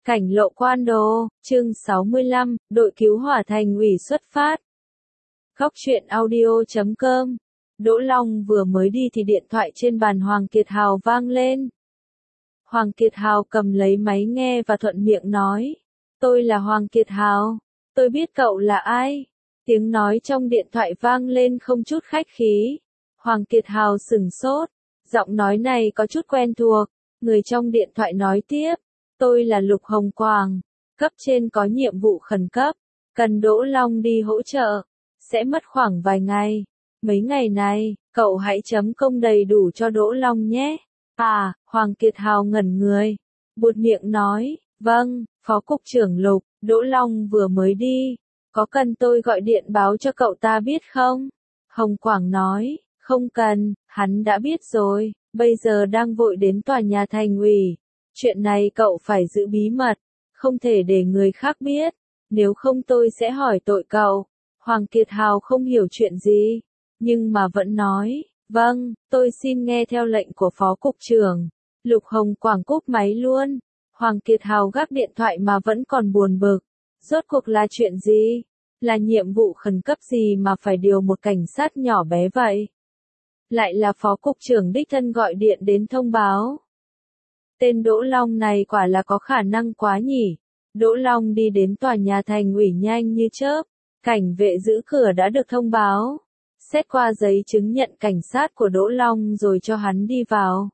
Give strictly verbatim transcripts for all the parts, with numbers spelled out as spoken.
Cảnh lộ Quan Đô, chương sáu mươi lăm, đội cứu hỏa thành ủy xuất phát. Góc truyện audio chấm com. Đỗ Long vừa mới đi thì điện thoại trên bàn Hoàng Kiệt Hào vang lên. Hoàng Kiệt Hào cầm lấy máy nghe và thuận miệng nói. Tôi là Hoàng Kiệt Hào. Tôi biết cậu là ai. Tiếng nói trong điện thoại vang lên không chút khách khí. Hoàng Kiệt Hào sửng sốt. Giọng nói này có chút quen thuộc. Người trong điện thoại nói tiếp. Tôi là Lục Hồng Quang. Cấp trên có nhiệm vụ khẩn cấp. Cần Đỗ Long đi hỗ trợ. Sẽ mất khoảng vài ngày. Mấy ngày này, cậu hãy chấm công đầy đủ cho Đỗ Long nhé. À, Hoàng Kiệt Hào ngẩn người. Buột miệng nói, vâng, Phó Cục trưởng Lục, Đỗ Long vừa mới đi. Có cần tôi gọi điện báo cho cậu ta biết không? Hồng Quang nói, không cần, hắn đã biết rồi, bây giờ đang vội đến tòa nhà thành ủy. Chuyện này cậu phải giữ bí mật, không thể để người khác biết, nếu không tôi sẽ hỏi tội cậu. Hoàng Kiệt Hào không hiểu chuyện gì, nhưng mà vẫn nói, vâng, tôi xin nghe theo lệnh của Phó Cục trưởng. Lục Hồng Quang cúp máy luôn. Hoàng Kiệt Hào gác điện thoại mà vẫn còn buồn bực. Rốt cuộc là chuyện gì? Là nhiệm vụ khẩn cấp gì mà phải điều một cảnh sát nhỏ bé vậy? Lại là Phó Cục trưởng đích thân gọi điện đến thông báo. Tên Đỗ Long này quả là có khả năng quá nhỉ. Đỗ Long đi đến tòa nhà thành ủy nhanh như chớp. Cảnh vệ giữ cửa đã được thông báo. Xét qua giấy chứng nhận cảnh sát của Đỗ Long rồi cho hắn đi vào.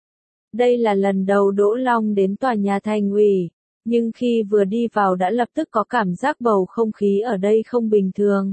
Đây là lần đầu Đỗ Long đến tòa nhà thành ủy. Nhưng khi vừa đi vào đã lập tức có cảm giác bầu không khí ở đây không bình thường.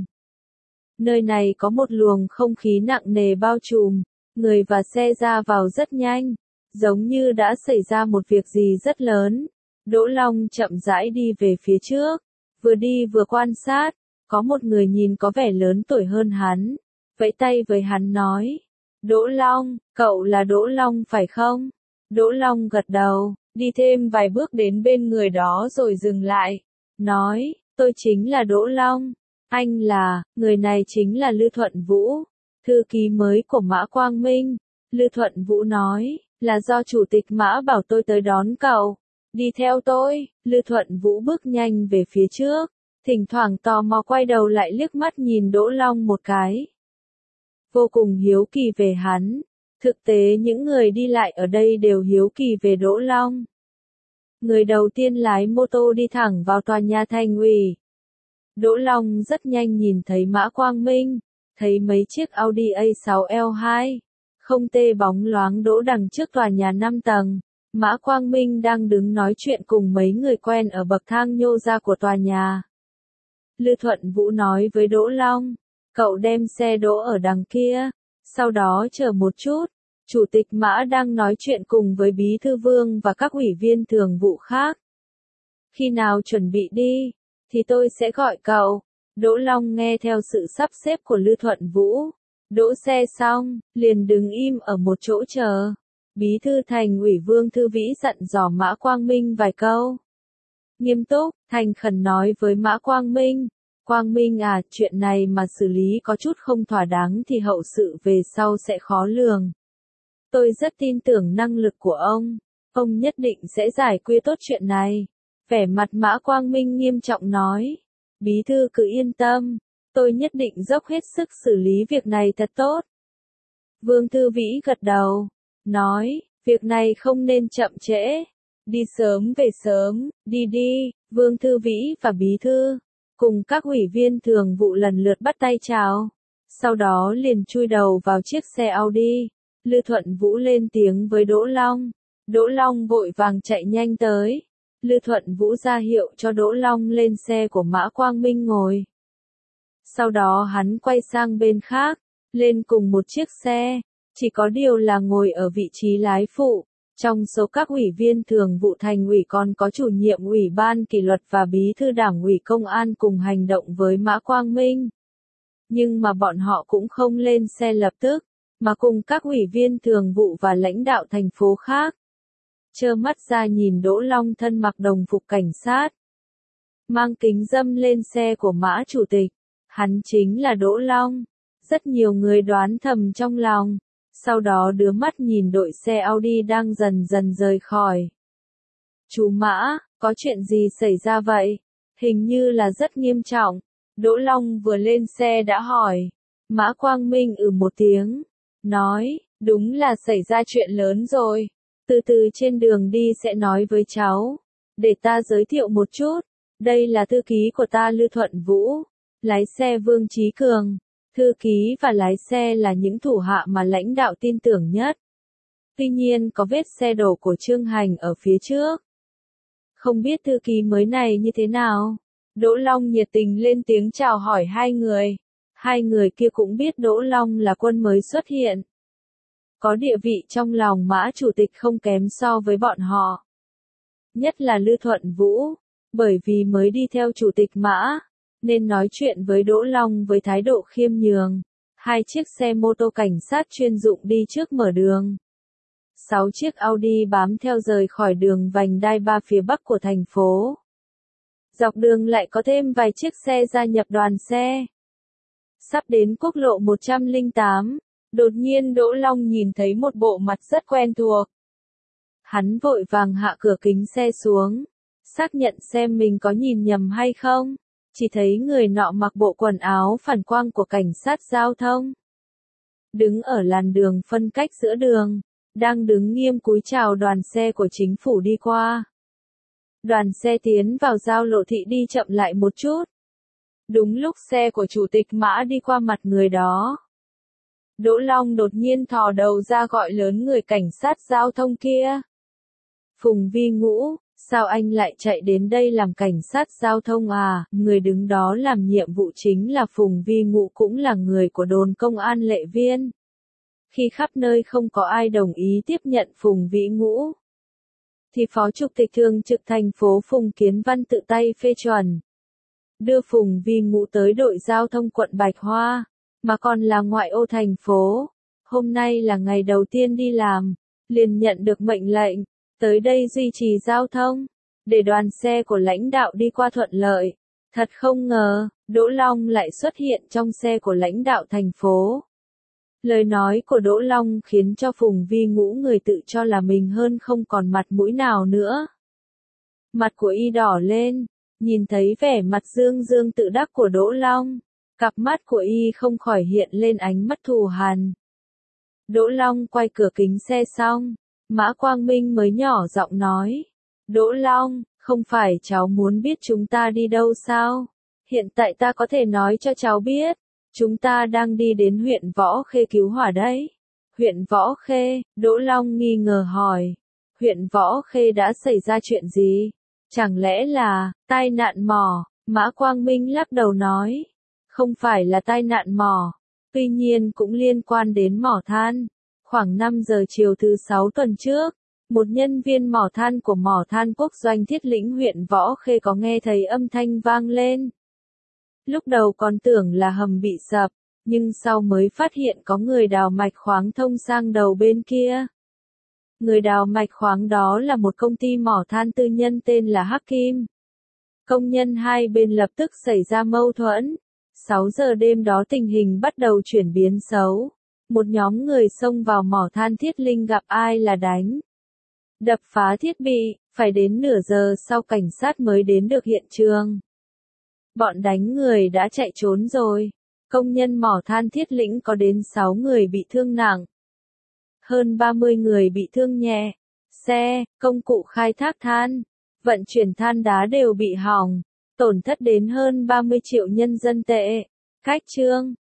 Nơi này có một luồng không khí nặng nề bao trùm. Người và xe ra vào rất nhanh. Giống như đã xảy ra một việc gì rất lớn. Đỗ Long chậm rãi đi về phía trước. Vừa đi vừa quan sát. Có một người nhìn có vẻ lớn tuổi hơn hắn. Vẫy tay với hắn nói. Đỗ Long, cậu là Đỗ Long phải không? Đỗ Long gật đầu, đi thêm vài bước đến bên người đó rồi dừng lại. Nói, tôi chính là Đỗ Long. Anh là, người này chính là Lư Thuận Vũ. Thư ký mới của Mã Quang Minh. Lư Thuận Vũ nói, là do chủ tịch Mã bảo tôi tới đón cậu. Đi theo tôi. Lư Thuận Vũ bước nhanh về phía trước. Thỉnh thoảng tò mò quay đầu lại liếc mắt nhìn Đỗ Long một cái. Vô cùng hiếu kỳ về hắn. Thực tế những người đi lại ở đây đều hiếu kỳ về Đỗ Long. Người đầu tiên lái mô tô đi thẳng vào tòa nhà thành ủy. Đỗ Long rất nhanh nhìn thấy Mã Quang Minh, thấy mấy chiếc Audi A sáu L hai, không tê bóng loáng đỗ đằng trước tòa nhà năm tầng. Mã Quang Minh đang đứng nói chuyện cùng mấy người quen ở bậc thang nhô ra của tòa nhà. Lư Thuận Vũ nói với Đỗ Long, cậu đem xe đỗ ở đằng kia, sau đó chờ một chút, Chủ tịch Mã đang nói chuyện cùng với Bí thư Vương và các ủy viên thường vụ khác. Khi nào chuẩn bị đi, thì tôi sẽ gọi cậu. Đỗ Long nghe theo sự sắp xếp của Lư Thuận Vũ. Đỗ xe xong, liền đứng im ở một chỗ chờ. Bí thư thành ủy Vương Thư Vĩ dặn dò Mã Quang Minh vài câu. Nghiêm túc, thành khẩn nói với Mã Quang Minh. Quang Minh à, chuyện này mà xử lý có chút không thỏa đáng thì hậu sự về sau sẽ khó lường. Tôi rất tin tưởng năng lực của ông. Ông nhất định sẽ giải quyết tốt chuyện này. Vẻ mặt Mã Quang Minh nghiêm trọng nói. Bí thư cứ yên tâm. Tôi nhất định dốc hết sức xử lý việc này thật tốt. Vương Thư Vĩ gật đầu. Nói, việc này không nên chậm trễ. Đi sớm về sớm, đi đi. Vương Thư Vĩ và Bí thư, cùng các ủy viên thường vụ lần lượt bắt tay chào. Sau đó liền chui đầu vào chiếc xe Audi. Lư Thuận Vũ lên tiếng với Đỗ Long. Đỗ Long vội vàng chạy nhanh tới. Lư Thuận Vũ ra hiệu cho Đỗ Long lên xe của Mã Quang Minh ngồi. Sau đó hắn quay sang bên khác, lên cùng một chiếc xe. Chỉ có điều là ngồi ở vị trí lái phụ. Trong số các ủy viên thường vụ thành ủy còn có chủ nhiệm ủy ban kỷ luật và bí thư đảng ủy công an cùng hành động với Mã Quang Minh. Nhưng mà bọn họ cũng không lên xe lập tức, mà cùng các ủy viên thường vụ và lãnh đạo thành phố khác. Trơ mắt ra nhìn Đỗ Long thân mặc đồng phục cảnh sát. Mang kính râm lên xe của Mã Chủ tịch. Hắn chính là Đỗ Long. Rất nhiều người đoán thầm trong lòng. Sau đó đưa mắt nhìn đội xe Audi đang dần dần rời khỏi. Chú Mã, Có chuyện gì xảy ra vậy? Hình như là rất nghiêm trọng. Đỗ Long vừa lên xe đã hỏi. Mã Quang Minh ừ một tiếng. Nói, đúng là xảy ra chuyện lớn rồi. Từ từ trên đường đi sẽ nói với cháu. Để ta giới thiệu một chút. Đây là thư ký của ta Lư Thuận Vũ. Lái xe Vương Chí Cường. Thư ký và lái xe là những thủ hạ mà lãnh đạo tin tưởng nhất. Tuy nhiên có vết xe đổ của Trương Hành ở phía trước. Không biết thư ký mới này như thế nào? Đỗ Long nhiệt tình lên tiếng chào hỏi hai người. Hai người kia cũng biết Đỗ Long là quân mới xuất hiện. Có địa vị trong lòng Mã chủ tịch không kém so với bọn họ. Nhất là Lư Thuận Vũ. Bởi vì mới đi theo chủ tịch Mã, nên nói chuyện với Đỗ Long với thái độ khiêm nhường. Hai chiếc xe mô tô cảnh sát chuyên dụng đi trước mở đường. Sáu chiếc Audi bám theo rời khỏi đường vành đai ba phía bắc của thành phố. Dọc đường lại có thêm vài chiếc xe gia nhập đoàn xe. Sắp đến quốc lộ một trăm lẻ tám, đột nhiên Đỗ Long nhìn thấy một bộ mặt rất quen thuộc. Hắn vội vàng hạ cửa kính xe xuống, xác nhận xem mình có nhìn nhầm hay không. Chỉ thấy người nọ mặc bộ quần áo phản quang của cảnh sát giao thông. Đứng ở làn đường phân cách giữa đường, đang đứng nghiêm cúi chào đoàn xe của chính phủ đi qua. Đoàn xe tiến vào giao lộ thị đi chậm lại một chút. Đúng lúc xe của chủ tịch Mã đi qua mặt người đó. Đỗ Long đột nhiên thò đầu ra gọi lớn người cảnh sát giao thông kia. Phùng Vi Ngũ, sao anh lại chạy đến đây làm cảnh sát giao thông à? Người đứng đó làm nhiệm vụ chính là Phùng Vi Ngũ, cũng là người của đồn công an Lệ Viên. Khi khắp nơi không có ai đồng ý tiếp nhận Phùng Vĩ Ngũ, thì Phó Chủ tịch Thường trực thành phố Phùng Kiến Văn tự tay phê chuẩn. Đưa Phùng Vi Ngũ tới đội giao thông quận Bạch Hoa, mà còn là ngoại ô thành phố. Hôm nay là ngày đầu tiên đi làm, liền nhận được mệnh lệnh, tới đây duy trì giao thông, để đoàn xe của lãnh đạo đi qua thuận lợi. Thật không ngờ, Đỗ Long lại xuất hiện trong xe của lãnh đạo thành phố. Lời nói của Đỗ Long khiến cho Phùng Vi Ngũ, người tự cho là mình hơn, không còn mặt mũi nào nữa. Mặt của y đỏ lên, nhìn thấy vẻ mặt dương dương tự đắc của Đỗ Long, cặp mắt của y không khỏi hiện lên ánh mắt thù hằn. Đỗ Long quay cửa kính xe xong, Mã Quang Minh mới nhỏ giọng nói, Đỗ Long, không phải cháu muốn biết chúng ta đi đâu sao? Hiện tại ta có thể nói cho cháu biết, chúng ta đang đi đến huyện Võ Khê cứu hỏa đấy. Huyện Võ Khê, Đỗ Long nghi ngờ hỏi, huyện Võ Khê đã xảy ra chuyện gì? Chẳng lẽ là tai nạn mỏ? Mã Quang Minh lắc đầu nói, không phải là tai nạn mỏ, tuy nhiên cũng liên quan đến mỏ than. Khoảng năm giờ chiều thứ sáu tuần trước, một nhân viên mỏ than của mỏ than Quốc Doanh Thiết Lĩnh huyện Võ Khê có nghe thấy âm thanh vang lên. Lúc đầu còn tưởng là hầm bị sập, nhưng sau mới phát hiện có người đào mạch khoáng thông sang đầu bên kia. Người đào mạch khoáng đó là một công ty mỏ than tư nhân tên là Hắc Kim. Công nhân hai bên lập tức xảy ra mâu thuẫn. sáu giờ đêm đó tình hình bắt đầu chuyển biến xấu. Một nhóm người xông vào mỏ than Thiết Linh, gặp ai là đánh, đập phá thiết bị, phải đến nửa giờ sau cảnh sát mới đến được hiện trường. Bọn đánh người đã chạy trốn rồi. Công nhân mỏ than Thiết Lĩnh có đến sáu người bị thương nặng. Hơn ba mươi người bị thương nhẹ. Xe, công cụ khai thác than, vận chuyển than đá đều bị hỏng. Tổn thất đến hơn ba mươi triệu nhân dân tệ. Cách chương